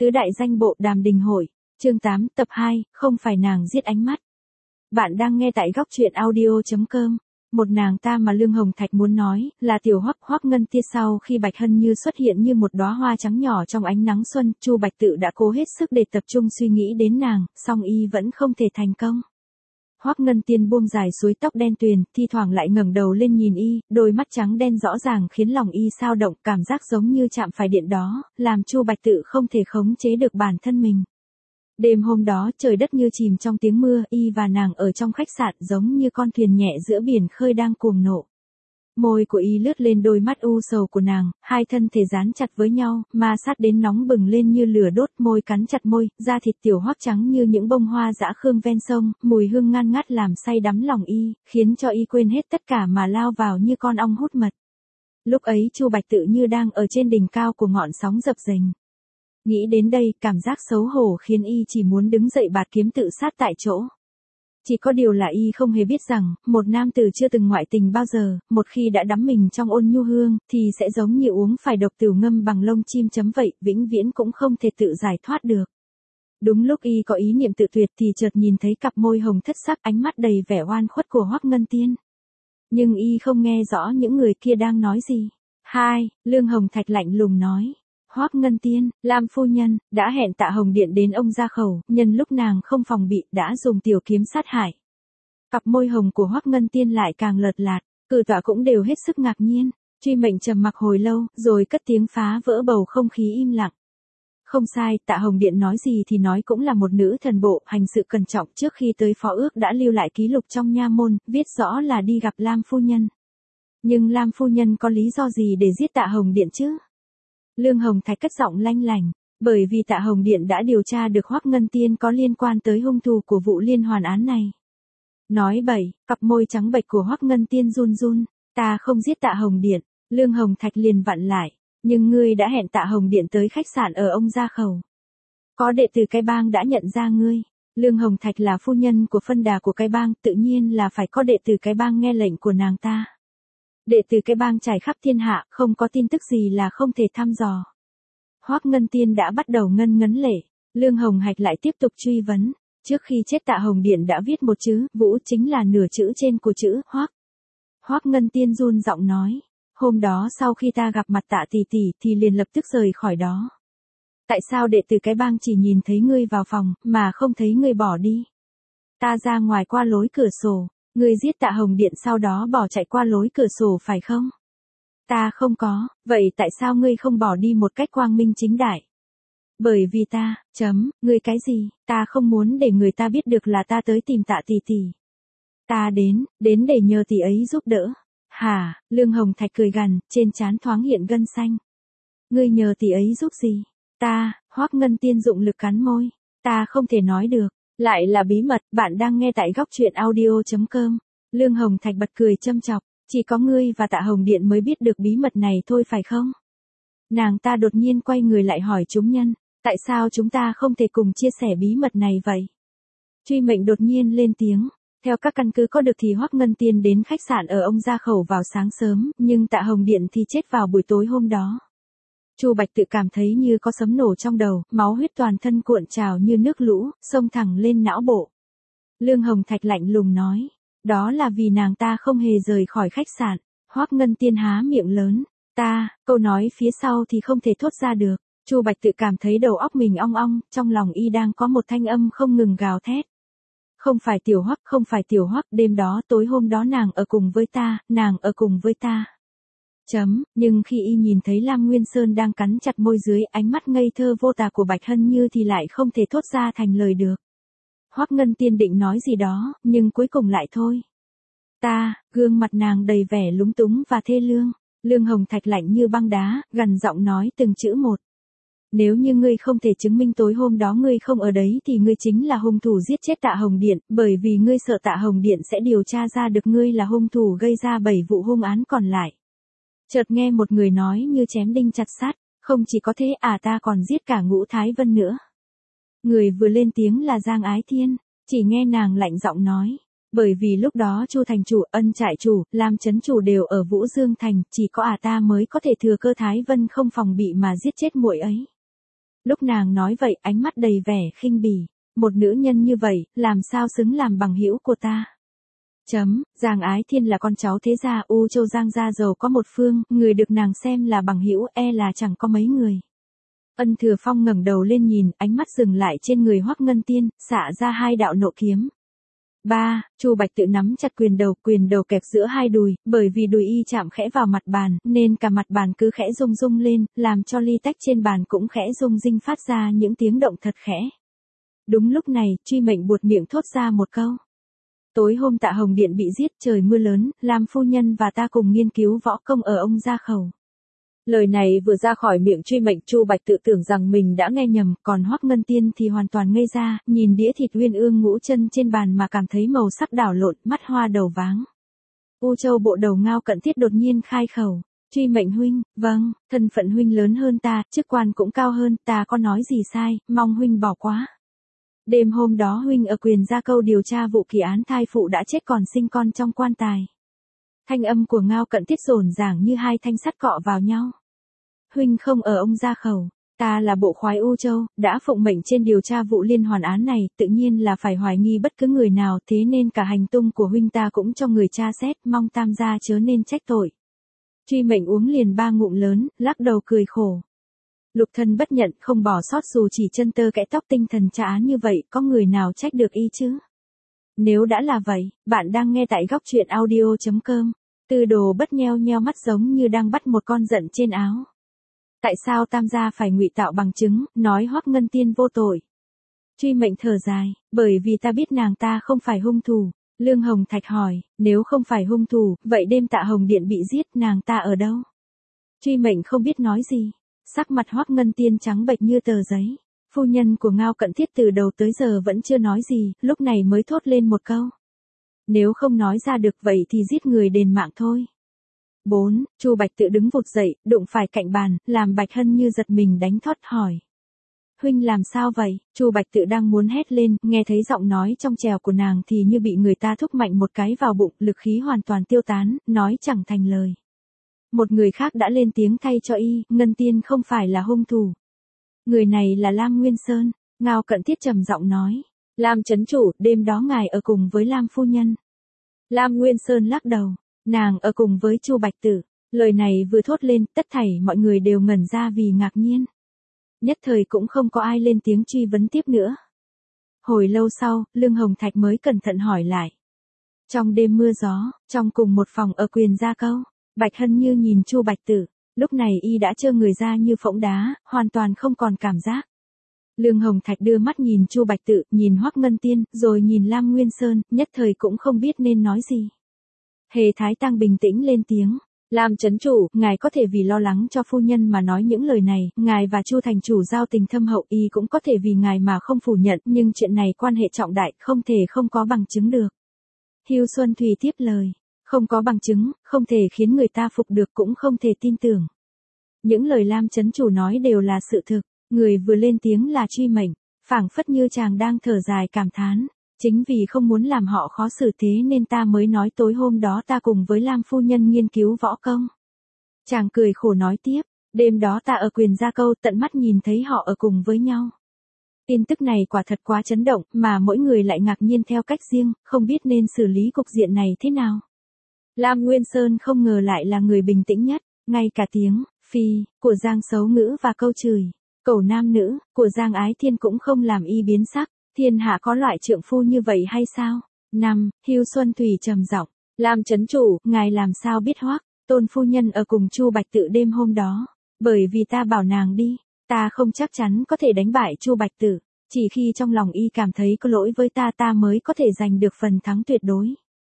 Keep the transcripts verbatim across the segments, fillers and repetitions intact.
Tứ đại danh bộ Đàm Đình Hội, chương tám, tập hai, không phải nàng giết ánh mắt. Bạn đang nghe tại góc truyện audio chấm com. Một nàng ta mà Lương Hồng Thạch muốn nói, là tiểu Hoắc Hoắc Ngân Tia. Sau khi Bạch Hân Như xuất hiện như một đóa hoa trắng nhỏ trong ánh nắng xuân, Chu Bạch Tự đã cố hết sức để tập trung suy nghĩ đến nàng, song y vẫn không thể thành công. Hoắc Ngân Tiên buông dài suối tóc đen tuyền, thi thoảng lại ngẩng đầu lên nhìn y, đôi mắt trắng đen rõ ràng khiến lòng y xao động, cảm giác giống như chạm phải điện đó, làm Chu Bạch Tự không thể khống chế được bản thân mình. Đêm hôm đó trời đất như chìm trong tiếng mưa, y và nàng ở trong khách sạn giống như con thuyền nhẹ giữa biển khơi đang cuồng nộ. Môi của y lướt lên đôi mắt u sầu của nàng, hai thân thể dán chặt với nhau, ma sát đến nóng bừng lên như lửa đốt, môi cắn chặt môi, da thịt tiểu Hoắc trắng như những bông hoa dã khương ven sông, mùi hương ngan ngát làm say đắm lòng y, khiến cho y quên hết tất cả mà lao vào như con ong hút mật. Lúc ấy Chu Bạch Tự như đang ở trên đỉnh cao của ngọn sóng dập dềnh. Nghĩ đến đây, cảm giác xấu hổ khiến y chỉ muốn đứng dậy bạt kiếm tự sát tại chỗ. Chỉ có điều là y không hề biết rằng, một nam tử chưa từng ngoại tình bao giờ, một khi đã đắm mình trong ôn nhu hương, thì sẽ giống như uống phải độc tửu ngâm bằng lông chim chấm vậy, vĩnh viễn cũng không thể tự giải thoát được. Đúng lúc y có ý niệm tự tuyệt thì chợt nhìn thấy cặp môi hồng thất sắc, ánh mắt đầy vẻ oan khuất của Hoắc Ngân Tiên. Nhưng y không nghe rõ những người kia đang nói gì. Hai, Lương Hồng Thạch lạnh lùng nói. Hoắc Ngân Tiên, Lam phu nhân, đã hẹn Tạ Hồng Điện đến ông gia khẩu, nhân lúc nàng không phòng bị, đã dùng tiểu kiếm sát hại. Cặp môi hồng của Hoắc Ngân Tiên lại càng lợt lạt, cử tọa cũng đều hết sức ngạc nhiên. Truy Mệnh trầm mặc hồi lâu, rồi cất tiếng phá vỡ bầu không khí im lặng. Không sai, Tạ Hồng Điện nói gì thì nói cũng là một nữ thần bộ, hành sự cẩn trọng, trước khi tới phó ước đã lưu lại ký lục trong nha môn, viết rõ là đi gặp Lam phu nhân. Nhưng Lam phu nhân có lý do gì để giết Tạ Hồng Điện chứ? Lương Hồng Thạch cất giọng lanh lảnh, bởi vì Tạ Hồng Điện đã điều tra được Hoắc Ngân Tiên có liên quan tới hung thủ của vụ liên hoàn án này. Nói bậy, cặp môi trắng bệch của Hoắc Ngân Tiên run run, ta không giết Tạ Hồng Điện. Lương Hồng Thạch liền vặn lại, nhưng ngươi đã hẹn Tạ Hồng Điện tới khách sạn ở ông gia khẩu. Có đệ tử cái bang đã nhận ra ngươi. Lương Hồng Thạch là phu nhân của phân đà của cái bang, tự nhiên là phải có đệ tử cái bang nghe lệnh của nàng ta. Đệ tử cái bang trải khắp thiên hạ, không có tin tức gì là không thể thăm dò. Hoắc Ngân Tiên đã bắt đầu ngân ngấn lệ, Lương Hồng Hạch lại tiếp tục truy vấn. Trước khi chết Tạ Hồng Điện đã viết một chữ, Vũ chính là nửa chữ trên của chữ Hoắc. Hoắc Ngân Tiên run giọng nói, hôm đó sau khi ta gặp mặt Tạ tỷ tỷ thì liền lập tức rời khỏi đó. Tại sao đệ tử cái bang chỉ nhìn thấy ngươi vào phòng, mà không thấy ngươi bỏ đi? Ta ra ngoài qua lối cửa sổ. Ngươi giết Tạ Hồng Điện sau đó bỏ chạy qua lối cửa sổ phải không? Ta không có, vậy tại sao ngươi không bỏ đi một cách quang minh chính đại? Bởi vì ta, chấm, ngươi cái gì, ta không muốn để người ta biết được là ta tới tìm Tạ tỷ tỷ. Ta đến, đến để nhờ tỷ ấy giúp đỡ. Hả, Lương Hồng Thạch cười gằn, trên trán thoáng hiện gân xanh. Ngươi nhờ tỷ ấy giúp gì? Ta, Hoắc Ngân Tiên dụng lực cắn môi. Ta không thể nói được. Lại là bí mật, bạn đang nghe tại góc truyện audio chấm com. Lương Hồng Thạch bật cười châm chọc, chỉ có ngươi và Tạ Hồng Điện mới biết được bí mật này thôi phải không? Nàng ta đột nhiên quay người lại hỏi chúng nhân, tại sao chúng ta không thể cùng chia sẻ bí mật này vậy? Truy Mệnh đột nhiên lên tiếng, theo các căn cứ có được thì Hoắc Ngân Tiên đến khách sạn ở ông gia khẩu vào sáng sớm, nhưng Tạ Hồng Điện thì chết vào buổi tối hôm đó. Chu Bạch Tự cảm thấy như có sấm nổ trong đầu, máu huyết toàn thân cuộn trào như nước lũ, xông thẳng lên não bộ. Lương Hồng Thạch lạnh lùng nói, đó là vì nàng ta không hề rời khỏi khách sạn. Hoắc Ngân Tiên há miệng lớn, ta, câu nói phía sau thì không thể thốt ra được. Chu Bạch Tự cảm thấy đầu óc mình ong ong, trong lòng y đang có một thanh âm không ngừng gào thét. Không phải tiểu Hoắc, không phải tiểu Hoắc, đêm đó tối hôm đó nàng ở cùng với ta, nàng ở cùng với ta. Chấm, nhưng khi y nhìn thấy Lam Nguyên Sơn đang cắn chặt môi dưới ánh mắt ngây thơ vô tà của Bạch Hân Như thì lại không thể thốt ra thành lời được. Hoắc Ngân Tiên định nói gì đó, nhưng cuối cùng lại thôi. Ta, gương mặt nàng đầy vẻ lúng túng và thê lương. Lương Hồng Thạch lạnh như băng đá, gằn giọng nói từng chữ một. Nếu như ngươi không thể chứng minh tối hôm đó ngươi không ở đấy thì ngươi chính là hung thủ giết chết Tạ Hồng Điện, bởi vì ngươi sợ Tạ Hồng Điện sẽ điều tra ra được ngươi là hung thủ gây ra bảy vụ hung án còn lại. Chợt nghe một người nói như chém đinh chặt sắt, không chỉ có thế à ta còn giết cả Ngũ Thái Vân nữa. Người vừa lên tiếng là Giang Ái Thiên, chỉ nghe nàng lạnh giọng nói, bởi vì lúc đó Chu thành chủ, Ân trại chủ, Lam trấn chủ đều ở Vũ Dương thành, chỉ có à ta mới có thể thừa cơ Thái Vân không phòng bị mà giết chết muội ấy. Lúc nàng nói vậy, ánh mắt đầy vẻ khinh bỉ. Một nữ nhân như vậy, làm sao xứng làm bằng hữu của ta? Chấm, Giang Ái Thiên là con cháu thế gia, U Châu Giang gia giàu có một phương, người được nàng xem là bằng hữu e là chẳng có mấy người. Ân Thừa Phong ngẩng đầu lên nhìn, ánh mắt dừng lại trên người Hoắc Ngân Tiên, xả ra hai đạo nộ kiếm. Ba, Chu Bạch tự nắm chặt quyền đầu, quyền đầu kẹp giữa hai đùi, bởi vì đùi y chạm khẽ vào mặt bàn, nên cả mặt bàn cứ khẽ rung rung lên, làm cho ly tách trên bàn cũng khẽ rung rinh phát ra những tiếng động thật khẽ. Đúng lúc này, Truy Mệnh buột miệng thốt ra một câu. Tối hôm Tạ Hồng Điện bị giết, trời mưa lớn, Lam phu nhân và ta cùng nghiên cứu võ công ở ông gia khẩu. Lời này vừa ra khỏi miệng Truy Mệnh, Chu Bạch tự tưởng rằng mình đã nghe nhầm, còn Hoắc Ngân Tiên thì hoàn toàn ngây ra, nhìn đĩa thịt uyên ương ngũ chân trên bàn mà cảm thấy màu sắc đảo lộn, mắt hoa đầu váng. U Châu bộ đầu Ngao Cận Thiết đột nhiên khai khẩu. Truy Mệnh huynh, vâng, thân phận huynh lớn hơn ta, chức quan cũng cao hơn, ta có nói gì sai, mong huynh bỏ qua. Đêm hôm đó huynh ở Quyền Gia Câu điều tra vụ kỳ án thai phụ đã chết còn sinh con trong quan tài. Thanh âm của Ngao Cận Thiết rồn ràng như hai thanh sắt cọ vào nhau. Huynh không ở ông gia khẩu, ta là bộ khoái U Châu, đã phụng mệnh trên điều tra vụ liên hoàn án này, tự nhiên là phải hoài nghi bất cứ người nào, thế nên cả hành tung của huynh ta cũng cho người tra xét, mong tam gia chớ nên trách tội. Truy Mệnh uống liền ba ngụm lớn, lắc đầu cười khổ. Lục thân bất nhận, không bỏ sót dù chỉ chân tơ kẽ tóc, tinh thần tra án như vậy, có người nào trách được y chứ? Nếu đã là vậy, bạn đang nghe tại góc truyện audio chấm com. Tư Đồ Bất nheo nheo mắt giống như đang bắt một con giận trên áo. Tại sao tam gia phải ngụy tạo bằng chứng, nói Hoắc Ngân Tiên vô tội? Truy Mệnh thở dài, bởi vì ta biết nàng ta không phải hung thủ. Lương Hồng Thạch hỏi, nếu không phải hung thủ, vậy đêm Tạ Hồng Điện bị giết, nàng ta ở đâu? Truy Mệnh không biết nói gì. Sắc mặt Hoắc Ngân Tiên trắng bệch như tờ giấy. Phu nhân của Ngao Cận Thiết từ đầu tới giờ vẫn chưa nói gì, lúc này mới thốt lên một câu. Nếu không nói ra được vậy thì giết người đền mạng thôi. bốn. Chu Bạch tự đứng vụt dậy, đụng phải cạnh bàn, làm Bạch Hân như giật mình đánh thót hỏi. Huynh làm sao vậy? Chu Bạch tự đang muốn hét lên, nghe thấy giọng nói trong trèo của nàng thì như bị người ta thúc mạnh một cái vào bụng, lực khí hoàn toàn tiêu tán, nói chẳng thành lời. Một người khác đã lên tiếng thay cho y, Ngân Tiên không phải là hung thủ. Người này là Lam Nguyên Sơn. Ngao Cận Thiết trầm giọng nói. Lam chấn chủ, đêm đó ngài ở cùng với Lam phu nhân. Lam Nguyên Sơn lắc đầu. Nàng ở cùng với Chu Bạch Tử. Lời này vừa thốt lên, tất thảy mọi người đều ngẩn ra vì ngạc nhiên. Nhất thời cũng không có ai lên tiếng truy vấn tiếp nữa. Hồi lâu sau, Lương Hồng Thạch mới cẩn thận hỏi lại. Trong đêm mưa gió, trong cùng một phòng ở Quyền Gia Câu, Bạch Hân Như nhìn Chu Bạch Tử, lúc này y đã trơ người ra như phỗng đá, hoàn toàn không còn cảm giác. Lương Hồng Thạch đưa mắt nhìn Chu Bạch Tử, nhìn Hoắc Ngân Tiên, rồi nhìn Lam Nguyên Sơn, nhất thời cũng không biết nên nói gì. Hề Thái Tăng bình tĩnh lên tiếng. Lam chấn chủ, ngài có thể vì lo lắng cho phu nhân mà nói những lời này, ngài và Chu thành chủ giao tình thâm hậu, y cũng có thể vì ngài mà không phủ nhận, nhưng chuyện này quan hệ trọng đại, không thể không có bằng chứng được. Hưu Xuân Thùy tiếp lời. Không có bằng chứng, không thể khiến người ta phục được, cũng không thể tin tưởng. Những lời Lam chấn chủ nói đều là sự thực, người vừa lên tiếng là Truy Mệnh, phảng phất như chàng đang thở dài cảm thán. Chính vì không muốn làm họ khó xử thế nên ta mới nói tối hôm đó ta cùng với Lam phu nhân nghiên cứu võ công. Chàng cười khổ nói tiếp, đêm đó ta ở Quyền Gia Câu tận mắt nhìn thấy họ ở cùng với nhau. Tin tức này quả thật quá chấn động, mà mỗi người lại ngạc nhiên theo cách riêng, không biết nên xử lý cục diện này thế nào. Lam Nguyên Sơn không ngờ lại là người bình tĩnh nhất, ngay cả tiếng phi của Giang Sấu Ngữ và câu chửi cẩu nam nữ của Giang Ái Thiên cũng không làm y biến sắc. Thiên hạ có loại trượng phu như vậy hay sao? năm. Hưu Xuân Thủy trầm giọng, Lam chấn chủ, ngài làm sao biết Hoắc Tôn phu nhân ở cùng Chu Bạch Tự đêm hôm đó? Bởi vì ta bảo nàng đi, ta không chắc chắn có thể đánh bại Chu Bạch Tử, chỉ khi trong lòng y cảm thấy có lỗi với ta ta mới có thể giành được phần thắng tuyệt đối.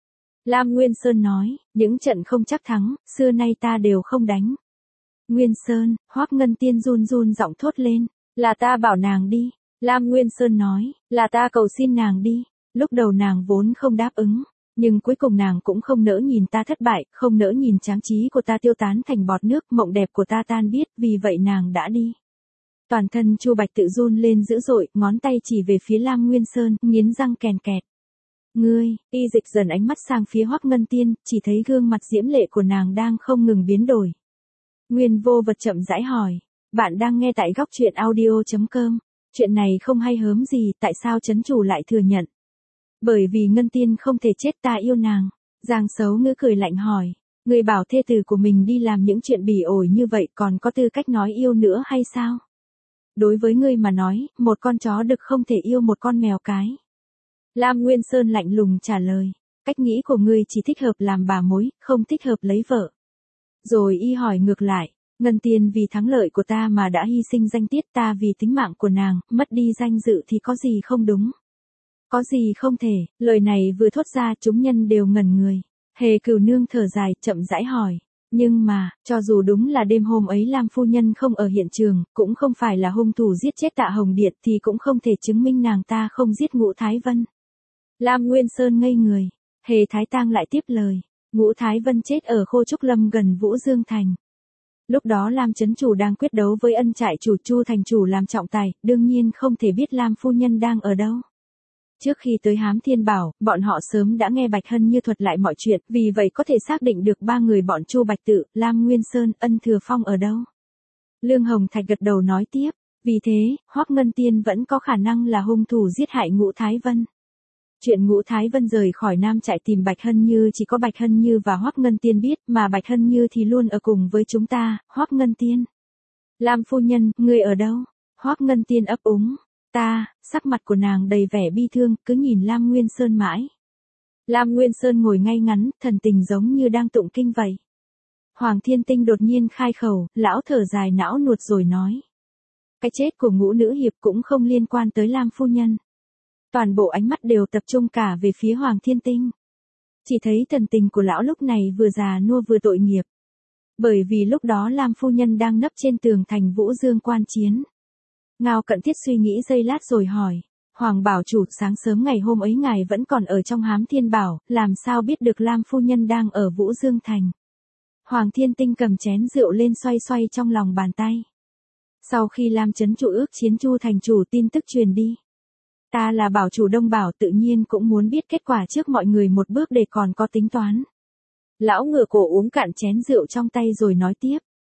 Lam Nguyên Sơn nói, những trận không chắc thắng, xưa nay ta đều không đánh. Nguyên Sơn, Hoắc Ngân Tiên run run giọng thốt lên, là ta bảo nàng đi. Lam Nguyên Sơn nói, là ta cầu xin nàng đi. Lúc đầu nàng vốn không đáp ứng, nhưng cuối cùng nàng cũng không nỡ nhìn ta thất bại, không nỡ nhìn tráng trí của ta tiêu tán thành bọt nước, mộng đẹp của ta tan biết, vì vậy nàng đã đi. Toàn thân Chu Bạch tự run lên dữ dội, ngón tay chỉ về phía Lam Nguyên Sơn, nghiến răng kèn kẹt. Ngươi, y dịch dần ánh mắt sang phía Hoắc Ngân Tiên, chỉ thấy gương mặt diễm lệ của nàng đang không ngừng biến đổi. Nguyên Vô Vật chậm rãi hỏi, Bạn đang nghe tại góc truyện audio chấm com. Chuyện này không hay hớm gì, tại sao trấn chủ lại thừa nhận? Bởi vì Ngân Tiên không thể chết, ta yêu nàng. Giang Sấu Ngữ cười lạnh hỏi, người bảo thê tử của mình đi làm những chuyện bỉ ổi như vậy còn có tư cách nói yêu nữa hay sao? Đối với ngươi mà nói, một con chó đực không thể yêu một con mèo cái. Lam Nguyên Sơn lạnh lùng trả lời, cách nghĩ của ngươi chỉ thích hợp làm bà mối, không thích hợp lấy vợ. Rồi y hỏi ngược lại, Ngân Tiên vì thắng lợi của ta mà đã hy sinh danh tiết, ta vì tính mạng của nàng, mất đi danh dự thì có gì không đúng? Có gì không thể? Lời này vừa thốt ra chúng nhân đều ngẩn người. Hề Cửu Nương thở dài, chậm rãi hỏi, nhưng mà, cho dù đúng là đêm hôm ấy Lam phu nhân không ở hiện trường, cũng không phải là hung thủ giết chết Tạ Hồng Điệp thì cũng không thể chứng minh nàng ta không giết Ngũ Thái Vân. Lam Nguyên Sơn ngây người, Hề Thái Tang lại tiếp lời, Ngũ Thái Vân chết ở Khô Trúc Lâm gần Vũ Dương Thành. Lúc đó Lam trấn chủ đang quyết đấu với ân trại chủ Chu thành chủ làm trọng tài, đương nhiên không thể biết Lam phu nhân đang ở đâu. Trước khi tới Hám Thiên Bảo, bọn họ sớm đã nghe Bạch Hân Như thuật lại mọi chuyện, vì vậy có thể xác định được ba người bọn Chu Bạch Tự, Lam Nguyên Sơn, Ân Thừa Phong ở đâu. Lương Hồng Thạch gật đầu nói tiếp, vì thế, Hoắc Ngân Tiên vẫn có khả năng là hung thủ giết hại Ngũ Thái Vân. Chuyện Ngũ Thái Vân rời khỏi Nam trại tìm Bạch Hân Như chỉ có Bạch Hân Như và Hoắc Ngân Tiên biết, mà Bạch Hân Như thì luôn ở cùng với chúng ta, Hoắc Ngân Tiên. Lam phu nhân, người ở đâu? Hoắc Ngân Tiên ấp úng. Ta, sắc mặt của nàng đầy vẻ bi thương, cứ nhìn Lam Nguyên Sơn mãi. Lam Nguyên Sơn ngồi ngay ngắn, thần tình giống như đang tụng kinh vậy. Hoàng Thiên Tinh đột nhiên khai khẩu, lão thở dài não nuột rồi nói. Cái chết của Ngũ nữ hiệp cũng không liên quan tới Lam phu nhân. Toàn bộ ánh mắt đều tập trung cả về phía Hoàng Thiên Tinh. Chỉ thấy thần tình của lão lúc này vừa già nua vừa tội nghiệp. Bởi vì lúc đó Lam phu nhân đang nấp trên tường thành Vũ Dương quan chiến. Ngao Cận Thiết suy nghĩ giây lát rồi hỏi, Hoàng bảo chủ, sáng sớm ngày hôm ấy ngài vẫn còn ở trong Hám Thiên Bảo, làm sao biết được Lam phu nhân đang ở Vũ Dương Thành? Hoàng Thiên Tinh cầm chén rượu lên xoay xoay trong lòng bàn tay. Sau khi Lam trấn chủ ước chiến Chu thành chủ tin tức truyền đi. Ta là bảo chủ Đông Bảo tự nhiên cũng muốn biết kết quả trước mọi người một bước để còn có tính toán. Lão ngửa cổ uống cạn chén rượu trong tay rồi nói tiếp.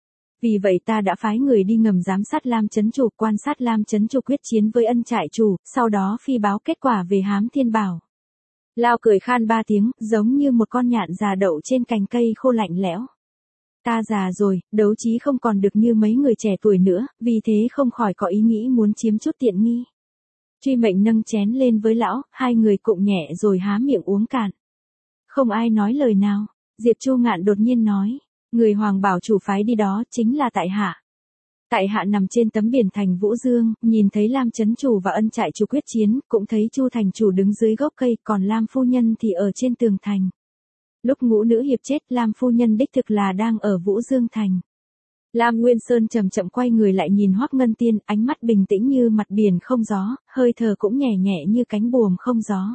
Vì vậy ta đã phái người đi ngầm giám sát Lam trấn chủ, quan sát Lam trấn chủ quyết chiến với ân trại chủ, sau đó phi báo kết quả về Hám Thiên Bảo. Lao cười khan ba tiếng, giống như một con nhạn già đậu trên cành cây khô lạnh lẽo. Ta già rồi, đấu trí không còn được như mấy người trẻ tuổi nữa, vì thế không khỏi có ý nghĩ muốn chiếm chút tiện nghi. Truy Mệnh nâng chén lên với lão, hai người cụng nhẹ rồi há miệng uống cạn. Không ai nói lời nào, Diệp Chu Ngạn đột nhiên nói. Người Hoàng bảo chủ phái đi đó chính là tại hạ. Tại hạ nằm trên tấm biển thành Vũ Dương, nhìn thấy Lam trấn chủ và ân trại chủ quyết chiến, cũng thấy Chu thành chủ đứng dưới gốc cây, còn Lam phu nhân thì ở trên tường thành. Lúc Ngũ nữ hiệp chết, Lam phu nhân đích thực là đang ở Vũ Dương thành. Lam Nguyên Sơn chậm chậm quay người lại nhìn Hoắc Ngân Tiên, ánh mắt bình tĩnh như mặt biển không gió, hơi thở cũng nhẹ nhẹ như cánh buồm không gió.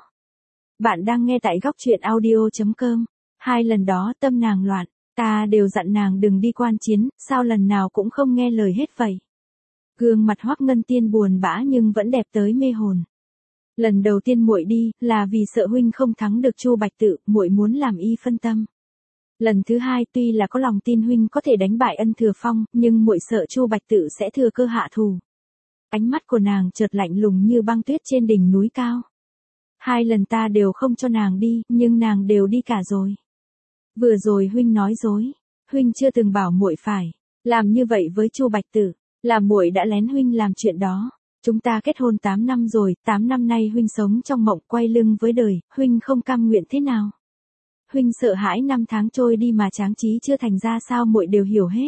Bạn đang nghe tại góc truyện audio chấm com. Hai lần đó tâm nàng loạn. Ta đều dặn nàng đừng đi quan chiến, sao lần nào cũng không nghe lời hết vậy. Gương mặt Hoắc Ngân Tiên buồn bã nhưng vẫn đẹp tới mê hồn. Lần đầu tiên muội đi, là vì sợ huynh không thắng được Chu Bạch Tự, muội muốn làm y phân tâm. Lần thứ hai tuy là có lòng tin huynh có thể đánh bại Ân Thừa Phong, nhưng muội sợ Chu Bạch Tự sẽ thừa cơ hạ thù. Ánh mắt của nàng chợt lạnh lùng như băng tuyết trên đỉnh núi cao. Hai lần ta đều không cho nàng đi, nhưng nàng đều đi cả rồi. Vừa rồi huynh nói dối, huynh chưa từng bảo muội phải làm như vậy với Chu Bạch Tử, là muội đã lén huynh làm chuyện đó. Chúng ta kết hôn tám năm rồi, tám năm nay huynh sống trong mộng quay lưng với đời, huynh không cam nguyện thế nào? Huynh sợ hãi năm tháng trôi đi mà tráng trí chưa thành ra sao muội đều hiểu hết.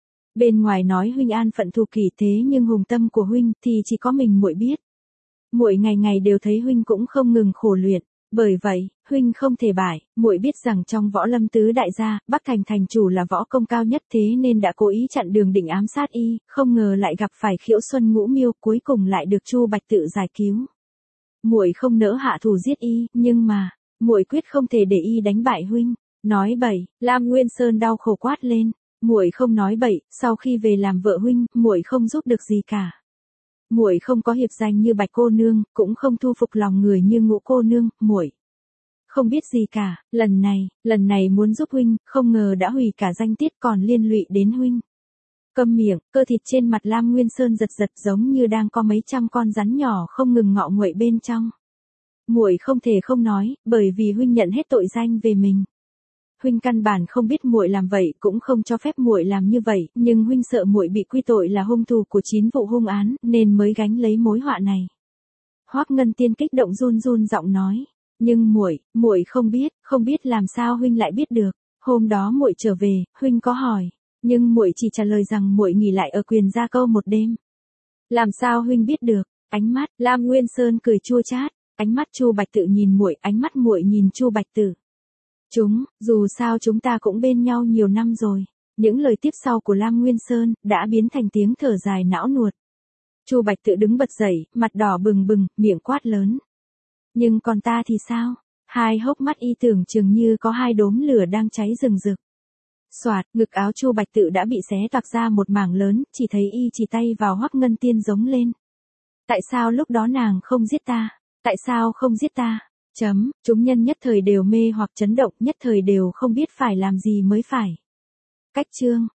Bên ngoài nói huynh an phận thù kỷ thế nhưng hùng tâm của huynh thì chỉ có mình muội biết. Muội ngày ngày đều thấy huynh cũng không ngừng khổ luyện. Bởi vậy, huynh không thể bại, muội biết rằng trong võ lâm tứ đại gia, Bắc Thành thành chủ là võ công cao nhất thế nên đã cố ý chặn đường định ám sát y, không ngờ lại gặp phải Khiễu Xuân Ngũ Miêu, cuối cùng lại được Chu Bạch Tự giải cứu. Muội không nỡ hạ thủ giết y, nhưng mà, muội quyết không thể để y đánh bại huynh. Nói bậy, Lam Nguyên Sơn đau khổ quát lên, muội không nói bậy, sau khi về làm vợ huynh, muội không giúp được gì cả. Muội không có hiệp danh như Bạch cô nương, cũng không thu phục lòng người như Ngũ cô nương, muội không biết gì cả, lần này, lần này muốn giúp huynh, không ngờ đã hủy cả danh tiết còn liên lụy đến huynh. Câm miệng, cơ thịt trên mặt Lam Nguyên Sơn giật giật giống như đang có mấy trăm con rắn nhỏ không ngừng ngọ nguậy bên trong. Muội không thể không nói, bởi vì huynh nhận hết tội danh về mình. Huynh căn bản không biết muội làm vậy, cũng không cho phép muội làm như vậy, nhưng huynh sợ muội bị quy tội là hung thủ của chín vụ hung án, nên mới gánh lấy mối họa này. Hoắc Ngân Tiên kích động run run giọng nói, nhưng muội, muội không biết, không biết làm sao huynh lại biết được. Hôm đó muội trở về, huynh có hỏi, nhưng muội chỉ trả lời rằng muội nghỉ lại ở Quyền Gia Câu một đêm. Làm sao huynh biết được? Ánh mắt Lam Nguyên Sơn cười chua chát, ánh mắt Chu Bạch Tự nhìn muội, ánh mắt muội nhìn Chu Bạch Tự. Chúng, dù sao chúng ta cũng bên nhau nhiều năm rồi. Những lời tiếp sau của Lam Nguyên Sơn đã biến thành tiếng thở dài não nuột. Chu Bạch Tự đứng bật dậy, mặt đỏ bừng bừng, miệng quát lớn. Nhưng còn ta thì sao? Hai hốc mắt y tưởng chừng như có hai đốm lửa đang cháy rừng rực. Soạt, ngực áo Chu Bạch Tự đã bị xé toạc ra một mảng lớn, chỉ thấy y chỉ tay vào Hoắc Ngân Tiên giống lên. Tại sao lúc đó nàng không giết ta? Tại sao không giết ta? Chấm, chúng nhân nhất thời đều mê hoặc chấn động, nhất thời đều không biết phải làm gì mới phải. Cách chương